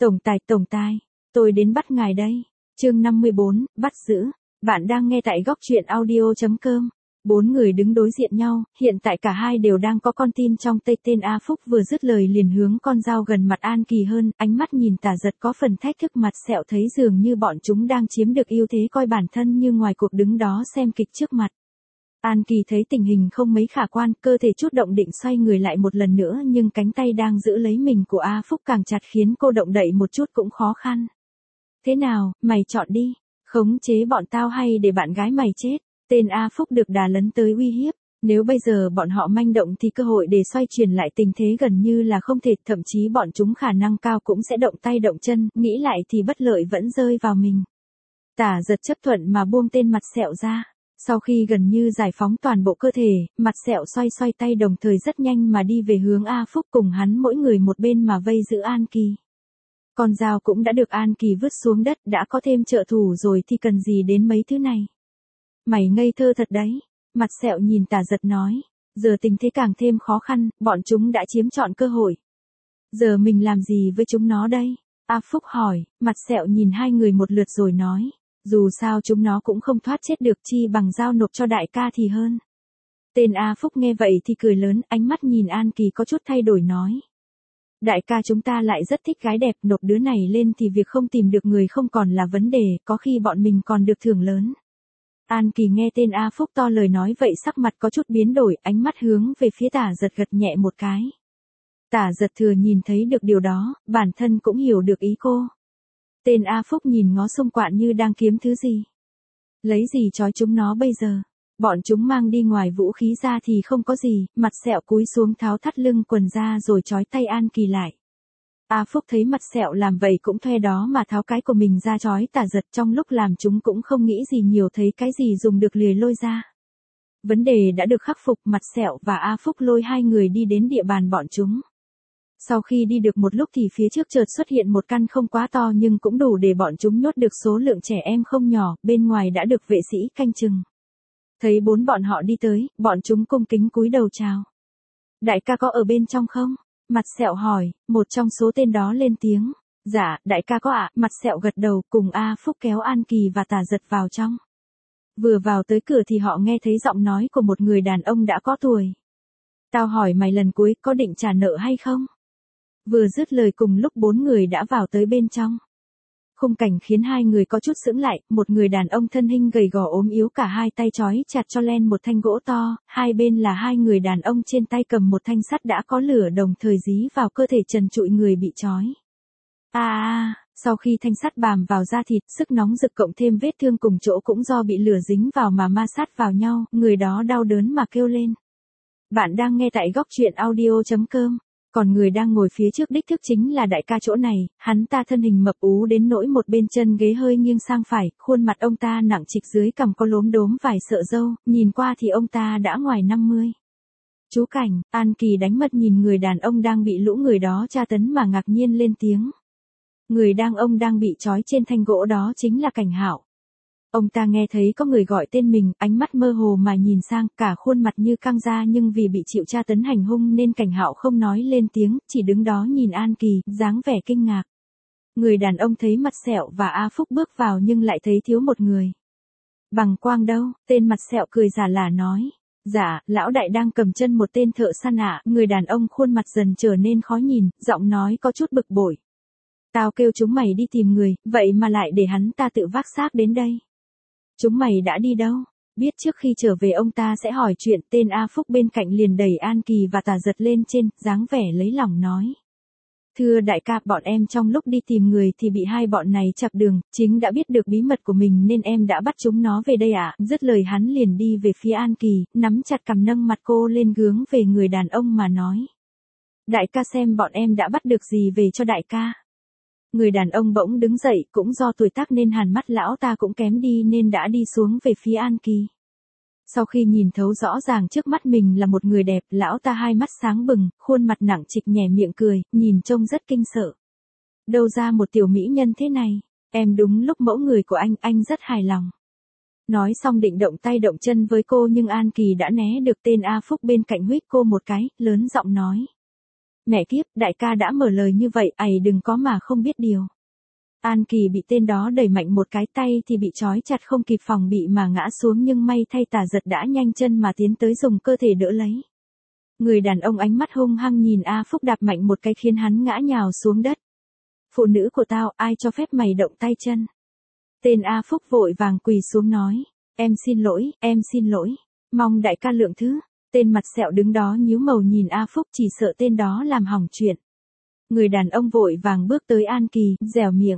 Tổng tài, tôi đến bắt ngài đây. Chương 54, bắt giữ. Bạn đang nghe tại góc truyện audio.com. Bốn người đứng đối diện nhau, hiện tại cả hai đều đang có con tin trong tay. Tên A Phúc vừa dứt lời liền hướng con dao gần mặt An Kỳ hơn, ánh mắt nhìn Tả Giật có phần thách thức. Mặt sẹo thấy dường như bọn chúng đang chiếm được ưu thế, coi bản thân như ngoài cuộc đứng đó xem kịch trước mặt. An Kỳ thấy tình hình không mấy khả quan, cơ thể chút động định xoay người lại một lần nữa, nhưng cánh tay đang giữ lấy mình của A Phúc càng chặt khiến cô động đậy một chút cũng khó khăn. Thế nào, mày chọn đi, khống chế bọn tao hay để bạn gái mày chết? Tên A Phúc được đà lấn tới uy hiếp. Nếu bây giờ bọn họ manh động thì cơ hội để xoay chuyển lại tình thế gần như là không thể, thậm chí bọn chúng khả năng cao cũng sẽ động tay động chân, nghĩ lại thì bất lợi vẫn rơi vào mình. Tả Giật chấp thuận mà buông tên mặt sẹo ra. Sau khi gần như giải phóng toàn bộ cơ thể, mặt sẹo xoay tay đồng thời rất nhanh mà đi về hướng A Phúc, cùng hắn mỗi người một bên mà vây giữ An Kỳ. Con dao cũng đã được An Kỳ vứt xuống đất, đã có thêm trợ thủ rồi thì cần gì đến mấy thứ này. Mày ngây thơ thật đấy. Mặt sẹo nhìn Tả Giật nói. Giờ tình thế càng thêm khó khăn, bọn chúng đã chiếm trọn cơ hội. Giờ mình làm gì với chúng nó đây? A Phúc hỏi. Mặt sẹo nhìn hai người một lượt rồi nói. Dù sao chúng nó cũng không thoát chết được, chi bằng giao nộp cho đại ca thì hơn. Tên A Phúc nghe vậy thì cười lớn, ánh mắt nhìn An Kỳ có chút thay đổi nói. Đại ca chúng ta lại rất thích gái đẹp, nộp đứa này lên thì việc không tìm được người không còn là vấn đề, có khi bọn mình còn được thưởng lớn. An Kỳ nghe tên A Phúc to lời nói vậy sắc mặt có chút biến đổi, ánh mắt hướng về phía Tả Giật gật nhẹ một cái. Tả Giật thừa nhìn thấy được điều đó, bản thân cũng hiểu được ý cô. Tên A Phúc nhìn ngó xung quanh như đang kiếm thứ gì. Lấy gì trói chúng nó bây giờ? Bọn chúng mang đi ngoài vũ khí ra thì không có gì, mặt sẹo cúi xuống tháo thắt lưng quần ra rồi trói tay An Kỳ lại. A Phúc thấy mặt sẹo làm vậy cũng thuê đó mà tháo cái của mình ra trói Tả Giật, trong lúc làm chúng cũng không nghĩ gì nhiều, thấy cái gì dùng được lìa lôi ra. Vấn đề đã được khắc phục, mặt sẹo và A Phúc lôi hai người đi đến địa bàn bọn chúng. Sau khi đi được một lúc thì phía trước chợt xuất hiện một căn không quá to nhưng cũng đủ để bọn chúng nhốt được số lượng trẻ em không nhỏ, bên ngoài đã được vệ sĩ canh chừng. Thấy bốn bọn họ đi tới, bọn chúng cung kính cúi đầu chào. Đại ca có ở bên trong không? Mặt sẹo hỏi, một trong số tên đó lên tiếng. Dạ, đại ca có ạ. Mặt sẹo gật đầu, cùng A Phúc kéo An Kỳ và Tả Giật vào trong. Vừa vào tới cửa thì họ nghe thấy giọng nói của một người đàn ông đã có tuổi. Tao hỏi mày lần cuối, có định trả nợ hay không? Vừa dứt lời cùng lúc bốn người đã vào tới bên trong. Khung cảnh khiến hai người có chút sững lại, một người đàn ông thân hình gầy gò ốm yếu, cả hai tay trói chặt cho len một thanh gỗ to, hai bên là hai người đàn ông trên tay cầm một thanh sắt đã có lửa, đồng thời dí vào cơ thể trần trụi người bị trói. Sau khi thanh sắt bàm vào da thịt, sức nóng rực cộng thêm vết thương cùng chỗ cũng do bị lửa dính vào mà ma sát vào nhau, người đó đau đớn mà kêu lên. Bạn đang nghe tại góc truyện audio.com. Còn người đang ngồi phía trước đích thức chính là đại ca chỗ này, hắn ta thân hình mập ú đến nỗi một bên chân ghế hơi nghiêng sang phải, khuôn mặt ông ta nặng trịch, dưới cằm có lốm đốm vài sợi râu, nhìn qua thì ông ta đã ngoài 50. Chú Cảnh, An Kỳ đánh mất nhìn người đàn ông đang bị lũ người đó tra tấn mà ngạc nhiên lên tiếng. Người ông đang bị trói trên thanh gỗ đó chính là Cảnh Hạo. Ông ta nghe thấy có người gọi tên mình, ánh mắt mơ hồ mà nhìn sang, cả khuôn mặt như căng ra, nhưng vì bị chịu tra tấn hành hung nên Cảnh Hạo không nói lên tiếng, chỉ đứng đó nhìn An Kỳ, dáng vẻ kinh ngạc. Người đàn ông thấy mặt sẹo và A Phúc bước vào nhưng lại thấy thiếu một người. Bằng Quang đâu? Tên mặt sẹo cười giả lả nói. Dạ, lão đại đang cầm chân một tên thợ săn ạ. Người đàn ông khuôn mặt dần trở nên khó nhìn, giọng nói có chút bực bội. Tao kêu chúng mày đi tìm người, vậy mà lại để hắn ta tự vác xác đến đây. Chúng mày đã đi đâu? Biết trước khi trở về ông ta sẽ hỏi chuyện. Tên A Phúc bên cạnh liền đẩy An Kỳ và Tả Giật lên trên, dáng vẻ lấy lòng nói. Thưa đại ca, bọn em trong lúc đi tìm người thì bị hai bọn này chặn đường, chính đã biết được bí mật của mình nên em đã bắt chúng nó về đây ạ. Dứt lời hắn liền đi về phía An Kỳ, nắm chặt cằm nâng mặt cô lên hướng về người đàn ông mà nói. Đại ca xem bọn em đã bắt được gì về cho đại ca. Người đàn ông bỗng đứng dậy, cũng do tuổi tác nên hàn mắt lão ta cũng kém đi nên đã đi xuống về phía An Kỳ. Sau khi nhìn thấu rõ ràng trước mắt mình là một người đẹp, lão ta hai mắt sáng bừng, khuôn mặt nặng trịch nhè miệng cười, nhìn trông rất kinh sợ. Đâu ra một tiểu mỹ nhân thế này, em đúng lúc mẫu người của anh rất hài lòng. Nói xong định động tay động chân với cô nhưng An Kỳ đã né được. Tên A Phúc bên cạnh huých cô một cái, lớn giọng nói. Mẹ kiếp, đại ca đã mở lời như vậy, ầy đừng có mà không biết điều. An Kỳ bị tên đó đẩy mạnh một cái, tay thì bị trói chặt không kịp phòng bị mà ngã xuống, nhưng may thay Tả Giật đã nhanh chân mà tiến tới dùng cơ thể đỡ lấy. Người đàn ông ánh mắt hung hăng nhìn A Phúc đạp mạnh một cái khiến hắn ngã nhào xuống đất. Phụ nữ của tao, ai cho phép mày động tay chân? Tên A Phúc vội vàng quỳ xuống nói. Em xin lỗi, mong đại ca lượng thứ. Tên mặt sẹo đứng đó nhíu màu nhìn A Phúc, chỉ sợ tên đó làm hỏng chuyện. Người đàn ông vội vàng bước tới An Kỳ, dẻo miệng.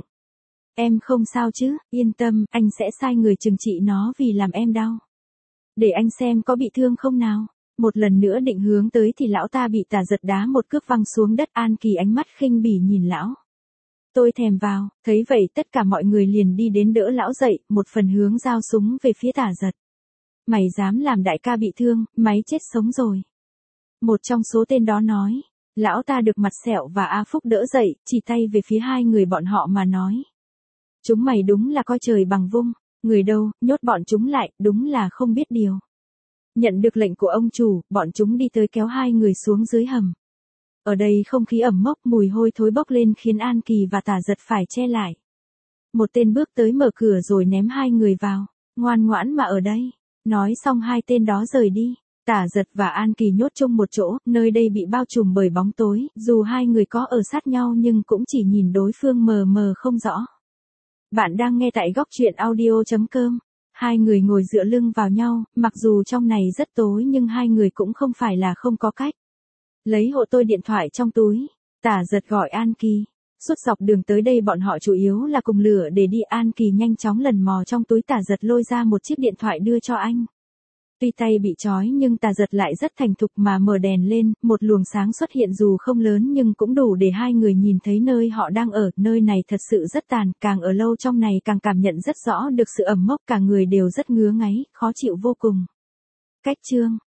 Em không sao chứ, yên tâm, anh sẽ sai người trừng trị nó vì làm em đau. Để anh xem có bị thương không nào. Một lần nữa định hướng tới thì lão ta bị Tả Giật đá một cước văng xuống đất. An Kỳ ánh mắt khinh bỉ nhìn lão. Tôi thèm vào, thấy vậy tất cả mọi người liền đi đến đỡ lão dậy, một phần hướng dao súng về phía Tả Giật. Mày dám làm đại ca bị thương, máy chết sống rồi. Một trong số tên đó nói. Lão ta được mặt sẹo và A Phúc đỡ dậy, chỉ tay về phía hai người bọn họ mà nói. Chúng mày đúng là coi trời bằng vung, người đâu, nhốt bọn chúng lại, đúng là không biết điều. Nhận được lệnh của ông chủ, bọn chúng đi tới kéo hai người xuống dưới hầm. Ở đây không khí ẩm mốc, mùi hôi thối bốc lên khiến An Kỳ và Tả Giật phải che lại. Một tên bước tới mở cửa rồi ném hai người vào. Ngoan ngoãn mà ở đây. Nói xong hai tên đó rời đi. Tả Giật và An Kỳ nhốt chung một chỗ, nơi đây bị bao trùm bởi bóng tối, dù hai người có ở sát nhau nhưng cũng chỉ nhìn đối phương mờ mờ không rõ. Bạn đang nghe tại góc truyện audio.com. Hai người ngồi dựa lưng vào nhau, mặc dù trong này rất tối nhưng hai người cũng không phải là không có cách. Lấy hộ tôi điện thoại trong túi. Tả Giật gọi An Kỳ. Suốt dọc đường tới đây bọn họ chủ yếu là cùng lửa để đi. An Kỳ nhanh chóng lần mò trong túi Tả Giật lôi ra một chiếc điện thoại đưa cho anh. Tuy tay bị trói nhưng Tả Giật lại rất thành thục mà mở đèn lên, một luồng sáng xuất hiện dù không lớn nhưng cũng đủ để hai người nhìn thấy nơi họ đang ở. Nơi này thật sự rất tàn, càng ở lâu trong này càng cảm nhận rất rõ được sự ẩm mốc, cả người đều rất ngứa ngáy, khó chịu vô cùng. Cách chương